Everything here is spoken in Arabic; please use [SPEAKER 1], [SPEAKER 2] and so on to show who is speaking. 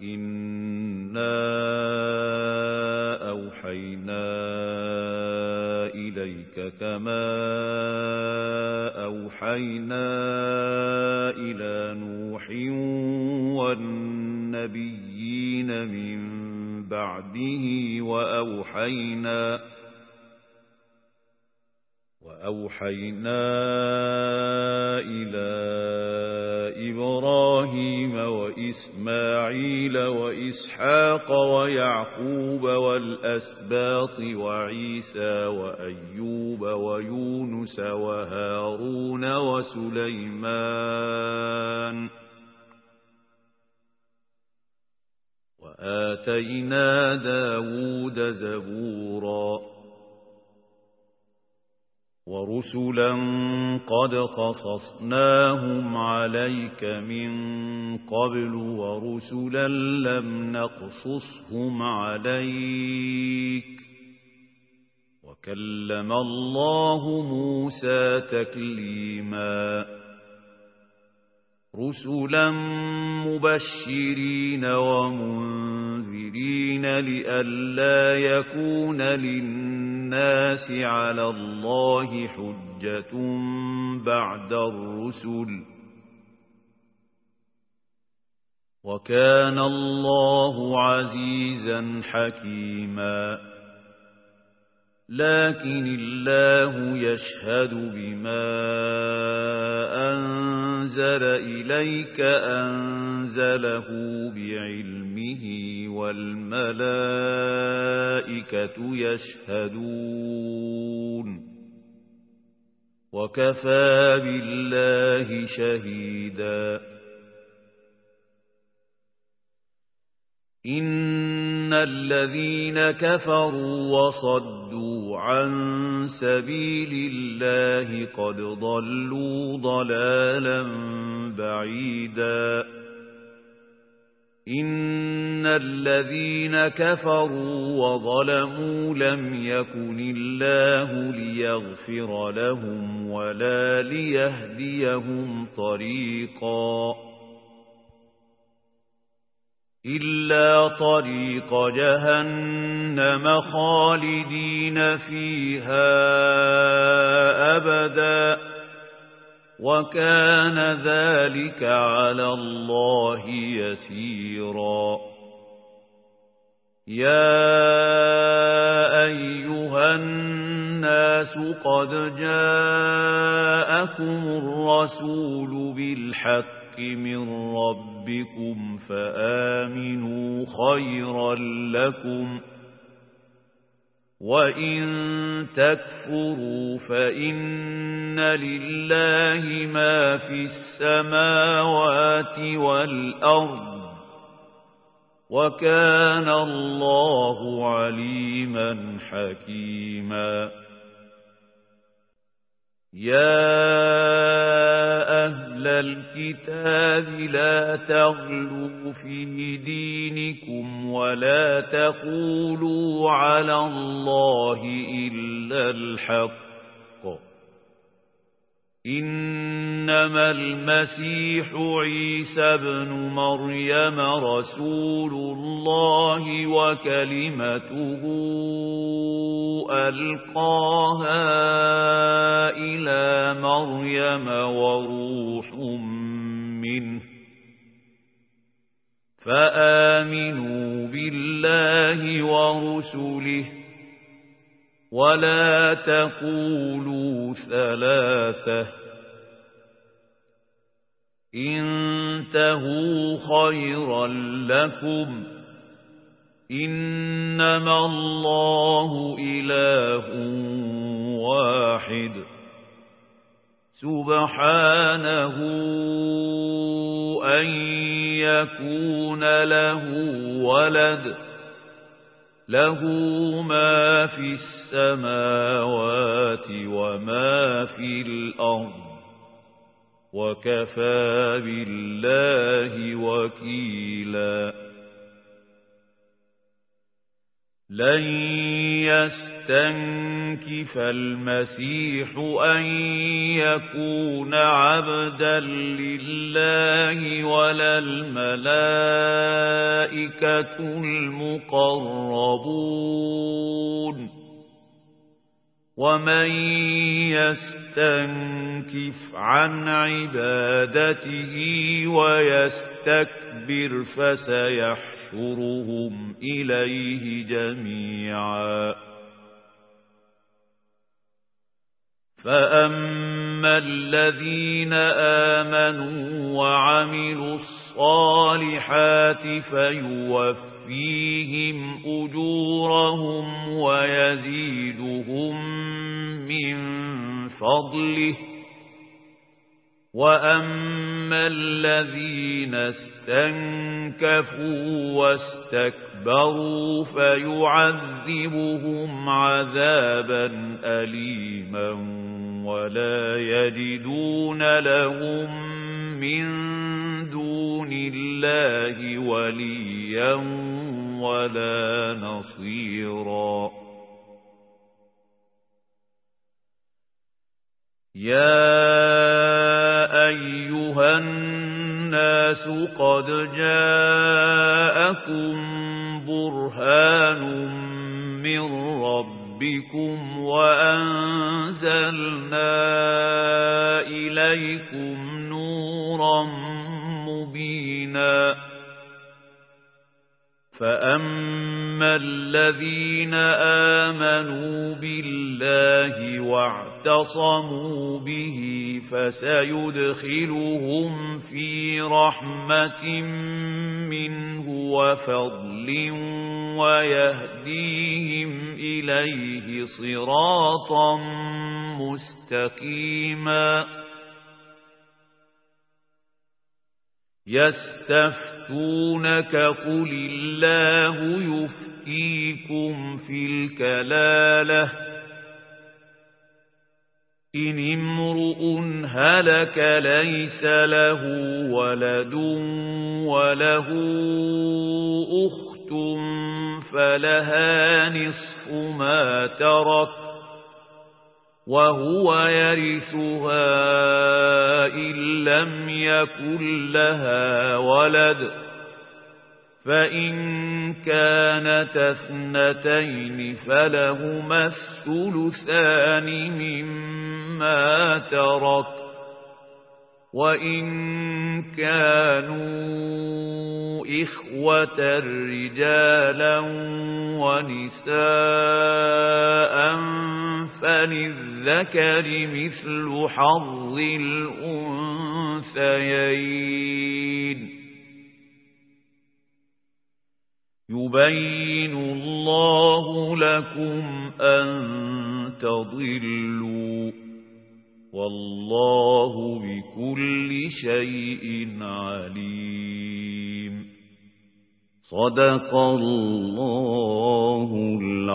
[SPEAKER 1] إنا أوحينا إليك كما أوحينا إلى نوح والنبيين من بعده وأوحينا إلى إبراهيم وإسماعيل وإسحاق ويعقوب والأسباط وعيسى وأيوب ويونس وهارون وسليمان وآتينا داود زبورا ورسلا قد قصصناهم عليك من قبل ورسلا لم نقصصهم عليك وكلم الله موسى تكليما رسلا مبشرين ومنذرين لئلا يكون للناس على الله حجة بعد الرسل وكان الله عزيزا حكيما لكن الله يشهد بما أنزل إليك أنزله بعلمه والملائكة يشهدون وكفى بالله شهيدا إن الذين كفروا وصدوا عن سبيل الله قد ضلوا ضلالا بعيدا إن الذين كفروا وظلموا لم يكن الله ليغفر لهم ولا ليهديهم طريقا إلا طريق جهنم خالدين فيها أبدا وكان ذلك على الله يسيرا يا أيها الناس قد جاءكم الرسول بالحق من ربكم فآمنوا خيرا لكم وإن تكفروا فإن لله ما في السماوات والأرض وكان الله عليما حكيما يا أهل الكتاب لا تغلوا في دينكم ولا تقولوا على الله إلا الحق إنما المسيح عيسى بن مريم رسول الله وكلمته ألقاها إلى مريم وروح منه فآمنوا بالله ورسله ولا تقولوا ثلاثة انتهوا خيرا لكم إنما الله إله واحد سبحانه أن يكون له ولد له ما في السماوات وما في الأرض وكفى بالله وكيلا لن يستنكف المسيح أن يكون عبدا لله ولا الملائكة الملائكة المقربون ومن يستنكف عن عبادته ويستكبر فسيحشرهم إليه جميعا فأما الذين آمنوا وعملوا الصالحات فيوفيهم أجورهم ويزيدهم من فضله وأما الذين استنكفوا واستكبروا فيعذبهم عذابا أليما ولا يجدون لهم من دون الله وليا ولا نصيرا يا أيها الناس قد جاءكم برهان من ربكم وأنزلنا إليكم نورا مبينا فأما الذين آمنوا بالله واعتصموا به فسيدخلهم في رحمة منه وفضل ويهديهم إليه صراطا مستقيما يستفتونك قل الله يفتيكم في الكلالة إن امرؤ هلك ليس له ولد وله أخت فلها نصف ما ترك وهو يرثها إن لم يكن لها ولد فإن كانت اثنتين فلهما الثلثان مما ترك وإن كانوا إخوة رجالا ونساء فللذكر مثل حظ الأنثيين يبين الله لكم أن تضلوا والله بكل شيء عليم صدق الله العظيم